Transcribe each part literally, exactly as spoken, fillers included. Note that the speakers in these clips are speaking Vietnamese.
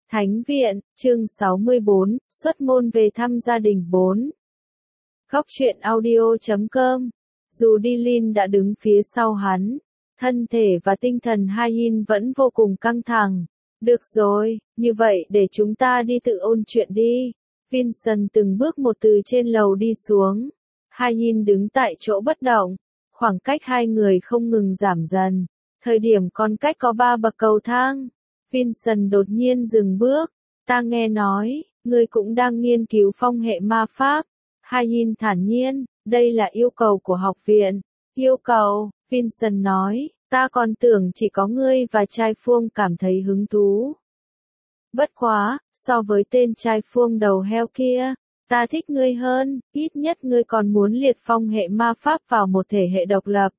Thánh viện, chương sáu mươi bốn, xuất môn về thăm gia đình bốn. Góc truyện audio chấm com. Dù Dilin đã đứng phía sau hắn, thân thể và tinh thần Hayin vẫn vô cùng căng thẳng. Được rồi, như vậy để chúng ta đi tự ôn chuyện đi. Vincent từng bước một từ trên lầu đi xuống. Hayin đứng tại chỗ bất động. Khoảng cách hai người không ngừng giảm dần. Thời điểm còn cách có ba bậc cầu thang. Vincent đột nhiên dừng bước. Ta nghe nói, ngươi cũng đang nghiên cứu phong hệ ma pháp. Hayin thản nhiên, đây là yêu cầu của học viện. Yêu cầu, Vincent nói, ta còn tưởng chỉ có ngươi và trai Phuông cảm thấy hứng thú. Bất quá, so với tên trai Phuông đầu heo kia, ta thích ngươi hơn, ít nhất ngươi còn muốn liệt phong hệ ma pháp vào một thể hệ độc lập.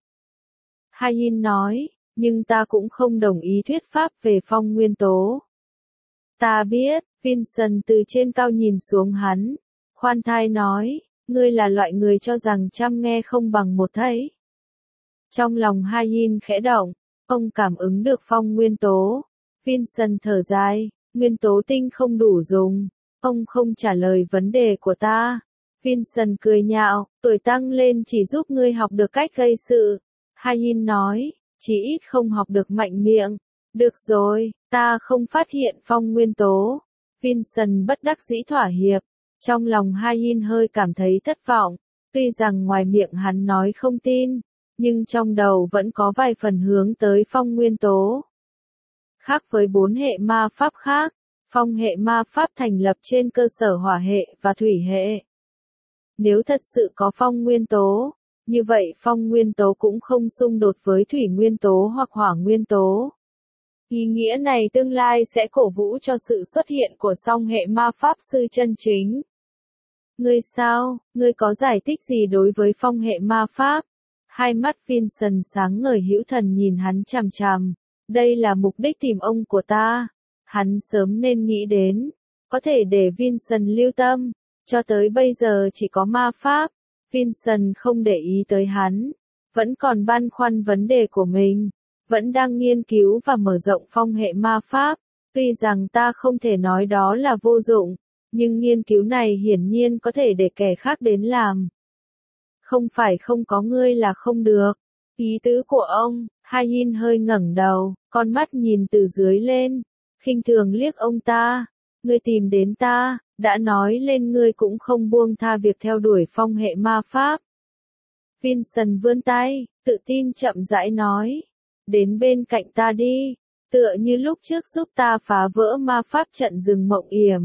Hayin nói, nhưng ta cũng không đồng ý thuyết pháp về phong nguyên tố. Ta biết, Vincent từ trên cao nhìn xuống hắn, khoan thai nói, ngươi là loại người cho rằng trăm nghe không bằng một thấy. Trong lòng Hayin khẽ động, ông cảm ứng được phong nguyên tố. Vincent thở dài, nguyên tố tinh không đủ dùng, ông không trả lời vấn đề của ta. Vincent cười nhạo, tuổi tăng lên chỉ giúp ngươi học được cách gây sự. Hayin nói, chỉ ít không học được mạnh miệng. Được rồi, ta không phát hiện phong nguyên tố. Vincent bất đắc dĩ thỏa hiệp. Trong lòng Hayin hơi cảm thấy thất vọng. Tuy rằng ngoài miệng hắn nói không tin, nhưng trong đầu vẫn có vài phần hướng tới phong nguyên tố. Khác với bốn hệ ma pháp khác, phong hệ ma pháp thành lập trên cơ sở hỏa hệ và thủy hệ. Nếu thật sự có phong nguyên tố, như vậy phong nguyên tố cũng không xung đột với thủy nguyên tố hoặc hỏa nguyên tố. Ý nghĩa này tương lai sẽ cổ vũ cho sự xuất hiện của song hệ ma pháp sư chân chính. Ngươi sao, ngươi có giải thích gì đối với phong hệ ma pháp? Hai mắt Vincent sáng ngời hữu thần nhìn hắn chằm chằm. Đây là mục đích tìm ông của ta. Hắn sớm nên nghĩ đến. Có thể để Vincent lưu tâm. Cho tới bây giờ chỉ có ma pháp. Vincent không để ý tới hắn. Vẫn còn băn khoăn vấn đề của mình. Vẫn đang nghiên cứu và mở rộng phong hệ ma pháp. Tuy rằng ta không thể nói đó là vô dụng. Nhưng nghiên cứu này hiển nhiên có thể để kẻ khác đến làm. Không phải không có ngươi là không được. Ý tứ của ông, Hayin hơi ngẩng đầu, con mắt nhìn từ dưới lên, khinh thường liếc ông ta. Ngươi tìm đến ta, đã nói lên ngươi cũng không buông tha việc theo đuổi phong hệ ma pháp. Vincent vươn tay, tự tin chậm rãi nói. Đến bên cạnh ta đi, tựa như lúc trước giúp ta phá vỡ ma pháp trận rừng mộng yểm.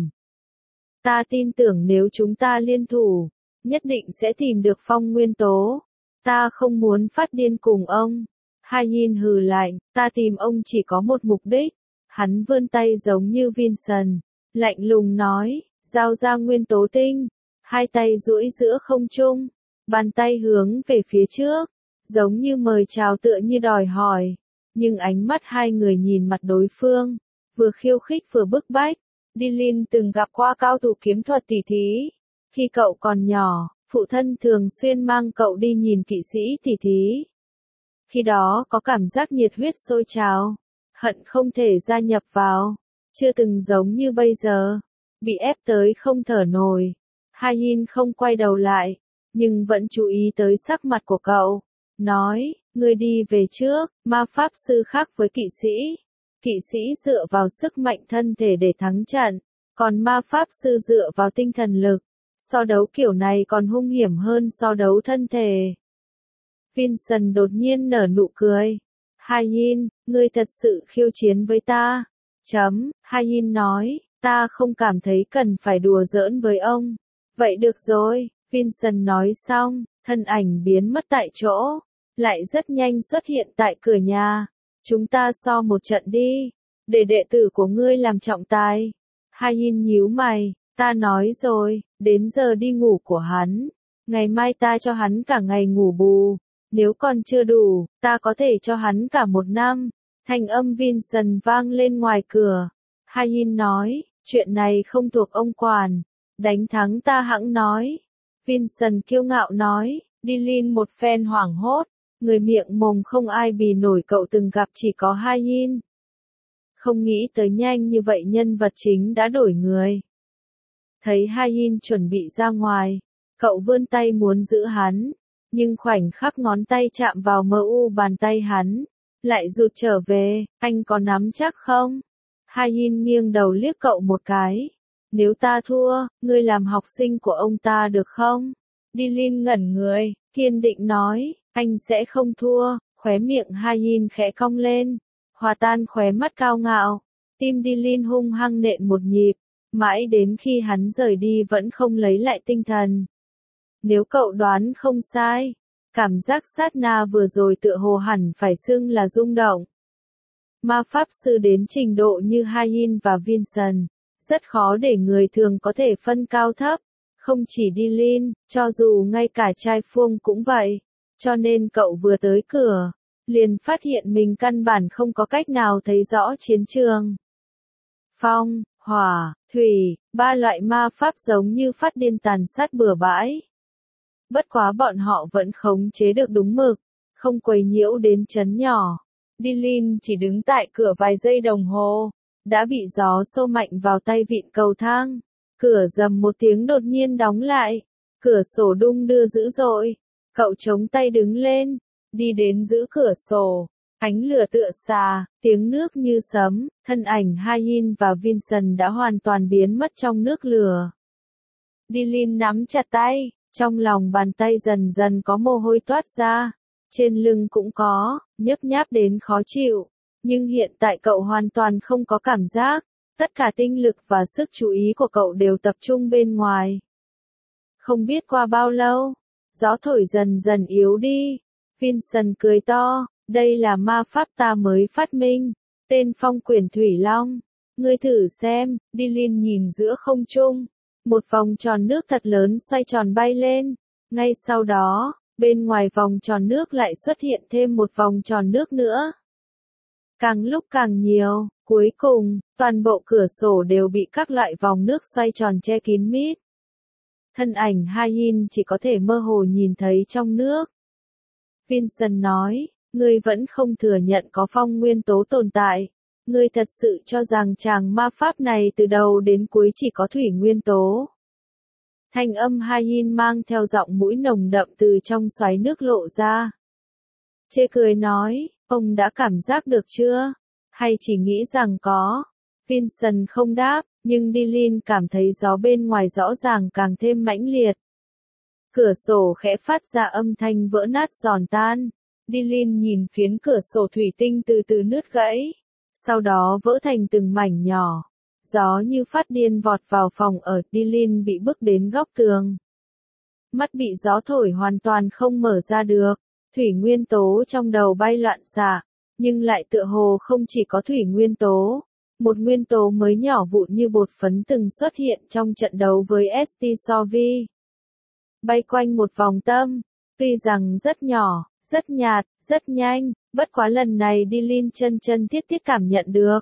Ta tin tưởng nếu chúng ta liên thủ, nhất định sẽ tìm được phong nguyên tố. Ta không muốn phát điên cùng ông. Hayin hừ lạnh, ta tìm ông chỉ có một mục đích. Hắn vươn tay giống như Vincent, lạnh lùng nói, giao ra nguyên tố tinh. Hai tay duỗi giữa không trung, bàn tay hướng về phía trước, giống như mời chào tựa như đòi hỏi. Nhưng ánh mắt hai người nhìn mặt đối phương, vừa khiêu khích vừa bức bách. Dilin từng gặp qua cao thủ kiếm thuật tỷ thí. Khi cậu còn nhỏ, phụ thân thường xuyên mang cậu đi nhìn kỵ sĩ tỷ thí. Khi đó có cảm giác nhiệt huyết sôi trào, hận không thể gia nhập vào, chưa từng giống như bây giờ, bị ép tới không thở nổi. Hayin không quay đầu lại, nhưng vẫn chú ý tới sắc mặt của cậu, nói, ngươi đi về trước, ma pháp sư khác với kỵ sĩ. Kỵ sĩ dựa vào sức mạnh thân thể để thắng trận, còn ma pháp sư dựa vào tinh thần lực. So đấu kiểu này còn hung hiểm hơn so đấu thân thể. Vincent đột nhiên nở nụ cười. Hayin, ngươi thật sự khiêu chiến với ta. Chấm, Hayin nói, ta không cảm thấy cần phải đùa giỡn với ông. Vậy được rồi, Vincent nói xong, thân ảnh biến mất tại chỗ, lại rất nhanh xuất hiện tại cửa nhà. Chúng ta so một trận đi, để đệ tử của ngươi làm trọng tài. Hayin nhíu mày, ta nói rồi, đến giờ đi ngủ của hắn. Ngày mai ta cho hắn cả ngày ngủ bù. Nếu còn chưa đủ, ta có thể cho hắn cả một năm. Thanh âm Vincent vang lên ngoài cửa. Hayin nói, chuyện này không thuộc ông quản. Đánh thắng ta hẵng nói. Vincent kiêu ngạo nói, Dilin một phen hoảng hốt. Người miệng mồm không ai bì nổi cậu từng gặp chỉ có Hayin. Không nghĩ tới nhanh như vậy nhân vật chính đã đổi người. Thấy Ha-yin chuẩn bị ra ngoài, cậu vươn tay muốn giữ hắn, nhưng khoảnh khắc ngón tay chạm vào mờ u bàn tay hắn, lại rụt trở về, anh có nắm chắc không? Ha-yin nghiêng đầu liếc cậu một cái. Nếu ta thua, ngươi làm học sinh của ông ta được không? Dilin ngẩn người, kiên định nói, anh sẽ không thua, khóe miệng Ha-yin khẽ cong lên, hòa tan khóe mắt cao ngạo. Tim Dilin hung hăng nện một nhịp, mãi đến khi hắn rời đi vẫn không lấy lại tinh thần. Nếu cậu đoán không sai, cảm giác sát na vừa rồi tựa hồ hẳn phải xưng là rung động. Ma pháp sư đến trình độ như Ha-yin và Vincent, rất khó để người thường có thể phân cao thấp, không chỉ Dilin, cho dù ngay cả trai Phương cũng vậy. Cho nên cậu vừa tới cửa, liền phát hiện mình căn bản không có cách nào thấy rõ chiến trường. Phong, hỏa, thủy, ba loại ma pháp giống như phát điên tàn sát bừa bãi. Bất quá bọn họ vẫn khống chế được đúng mực, không quấy nhiễu đến chấn nhỏ. Dilin chỉ đứng tại cửa vài giây đồng hồ, đã bị gió xô mạnh vào tay vịn cầu thang. Cửa rầm một tiếng đột nhiên đóng lại, cửa sổ đung đưa dữ dội. Cậu chống tay đứng lên, đi đến giữ cửa sổ, ánh lửa tựa xà, tiếng nước như sấm, thân ảnh Ha-yin và Vincent đã hoàn toàn biến mất trong nước lửa. Dilin nắm chặt tay, trong lòng bàn tay dần dần có mồ hôi toát ra, trên lưng cũng có, nhấp nháp đến khó chịu, nhưng hiện tại cậu hoàn toàn không có cảm giác, tất cả tinh lực và sức chú ý của cậu đều tập trung bên ngoài. Không biết qua bao lâu, gió thổi dần dần yếu đi, Vincent cười to, đây là ma pháp ta mới phát minh, tên Phong Quyển Thủy Long, ngươi thử xem. Dilin nhìn giữa không trung, một vòng tròn nước thật lớn xoay tròn bay lên, ngay sau đó, bên ngoài vòng tròn nước lại xuất hiện thêm một vòng tròn nước nữa. Càng lúc càng nhiều, cuối cùng, toàn bộ cửa sổ đều bị các loại vòng nước xoay tròn che kín mít. Thân ảnh Ha-yin chỉ có thể mơ hồ nhìn thấy trong nước. Vincent nói, ngươi vẫn không thừa nhận có phong nguyên tố tồn tại. Ngươi thật sự cho rằng chàng ma pháp này từ đầu đến cuối chỉ có thủy nguyên tố. Thanh âm Ha-yin mang theo giọng mũi nồng đậm từ trong xoáy nước lộ ra. Chê cười nói, ông đã cảm giác được chưa? Hay chỉ nghĩ rằng có? Vincent không đáp, nhưng Dilin cảm thấy gió bên ngoài rõ ràng càng thêm mãnh liệt. Cửa sổ khẽ phát ra âm thanh vỡ nát giòn tan. Dilin nhìn phiến cửa sổ thủy tinh từ từ nứt gãy, sau đó vỡ thành từng mảnh nhỏ. Gió như phát điên vọt vào phòng ở, Dilin bị bức đến góc tường. Mắt bị gió thổi hoàn toàn không mở ra được, thủy nguyên tố trong đầu bay loạn xạ, nhưng lại tựa hồ không chỉ có thủy nguyên tố. Một nguyên tố mới nhỏ vụn như bột phấn từng xuất hiện trong trận đấu với ét tê Sovi. Bay quanh một vòng tâm, tuy rằng rất nhỏ, rất nhạt, rất nhanh, bất quá lần này Dilin chân chân thiết thiết cảm nhận được.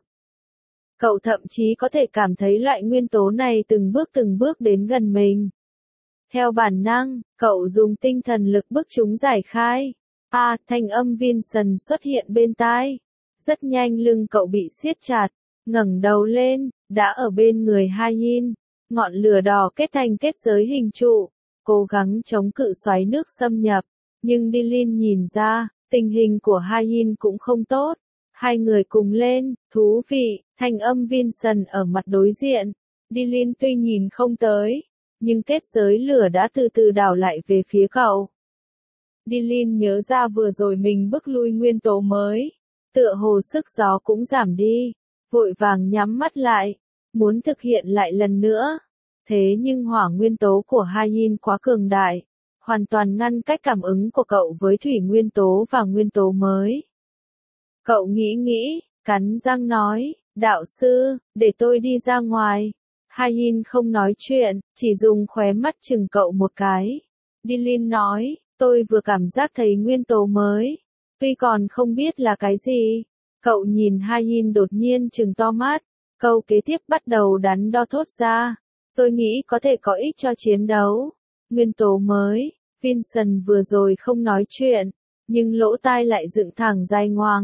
Cậu thậm chí có thể cảm thấy loại nguyên tố này từng bước từng bước đến gần mình. Theo bản năng, cậu dùng tinh thần lực bức chúng giải khai. À, thanh âm Vincent xuất hiện bên tai. Rất nhanh lưng cậu bị siết chặt, ngẩng đầu lên, đã ở bên người Ha-yin. Ngọn lửa đỏ kết thành kết giới hình trụ, cố gắng chống cự xoáy nước xâm nhập. Nhưng Dilin nhìn ra, tình hình của Ha-yin cũng không tốt. Hai người cùng lên, thú vị, thanh âm Vincent ở mặt đối diện. Dilin tuy nhìn không tới, nhưng kết giới lửa đã từ từ đảo lại về phía cậu. Dilin nhớ ra vừa rồi mình bức lui nguyên tố mới, tựa hồ sức gió cũng giảm đi, vội vàng nhắm mắt lại, muốn thực hiện lại lần nữa. Thế nhưng hỏa nguyên tố của Ha-yin quá cường đại, hoàn toàn ngăn cách cảm ứng của cậu với thủy nguyên tố và nguyên tố mới. Cậu nghĩ nghĩ, cắn răng nói, đạo sư, để tôi đi ra ngoài. Ha-yin không nói chuyện, chỉ dùng khóe mắt chừng cậu một cái. Dilin nói, tôi vừa cảm giác thấy nguyên tố mới, tuy còn không biết là cái gì. Cậu nhìn Ha-yin đột nhiên chừng to mắt, câu kế tiếp bắt đầu đắn đo thốt ra. Tôi nghĩ có thể có ích cho chiến đấu. Nguyên tố mới, Vincent vừa rồi không nói chuyện, nhưng lỗ tai lại dựng thẳng dài ngoằng.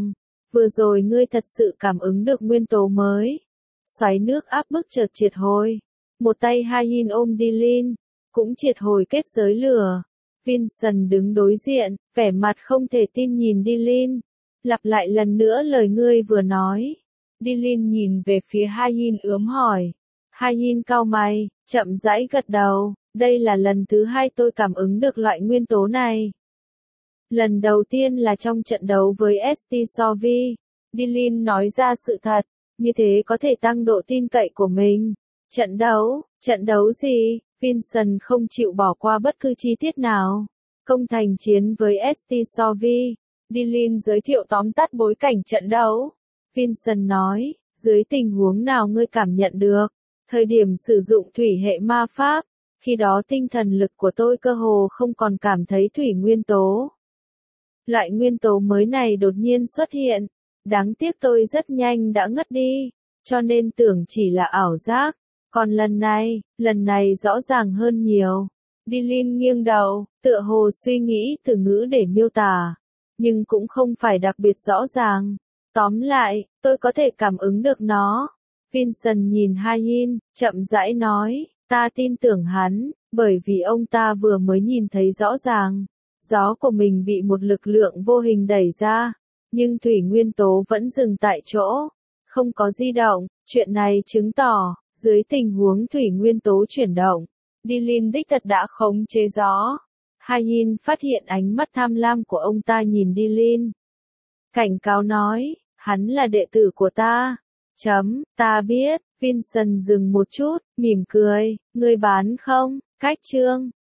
Vừa rồi ngươi thật sự cảm ứng được nguyên tố mới. Xoáy nước áp bức chợt triệt hồi. Một tay Hayin ôm Dilin, cũng triệt hồi kết giới lửa. Vincent đứng đối diện, vẻ mặt không thể tin nhìn Dilin. Lặp lại lần nữa lời ngươi vừa nói. Dilin nhìn về phía Hayin ướm hỏi. Hayin cau mày, chậm rãi gật đầu. Đây là lần thứ hai tôi cảm ứng được loại nguyên tố này. Lần đầu tiên là trong trận đấu với ét tê Sovi. Dilin nói ra sự thật, như thế có thể tăng độ tin cậy của mình. Trận đấu, trận đấu gì? Vincent không chịu bỏ qua bất cứ chi tiết nào. Công thành chiến với ét tê Sovi. Dilin giới thiệu tóm tắt bối cảnh trận đấu. Vincent nói, dưới tình huống nào ngươi cảm nhận được? Thời điểm sử dụng thủy hệ ma pháp, khi đó tinh thần lực của tôi cơ hồ không còn cảm thấy thủy nguyên tố. Loại nguyên tố mới này đột nhiên xuất hiện. Đáng tiếc tôi rất nhanh đã ngất đi, cho nên tưởng chỉ là ảo giác. Còn lần này, lần này rõ ràng hơn nhiều. Dilin nghiêng đầu, tựa hồ suy nghĩ từ ngữ để miêu tả, nhưng cũng không phải đặc biệt rõ ràng. Tóm lại, tôi có thể cảm ứng được nó. Vincent nhìn Hayin, chậm rãi nói, ta tin tưởng hắn, bởi vì ông ta vừa mới nhìn thấy rõ ràng. Gió của mình bị một lực lượng vô hình đẩy ra, nhưng thủy nguyên tố vẫn dừng tại chỗ, không có di động. Chuyện này chứng tỏ, dưới tình huống thủy nguyên tố chuyển động, Dilin đích thật đã khống chế gió. Hayin phát hiện ánh mắt tham lam của ông ta nhìn Dilin. Cảnh cáo nói, hắn là đệ tử của ta. Chấm, ta biết. Vincent dừng một chút, mỉm cười, ngươi bán không? Cách chương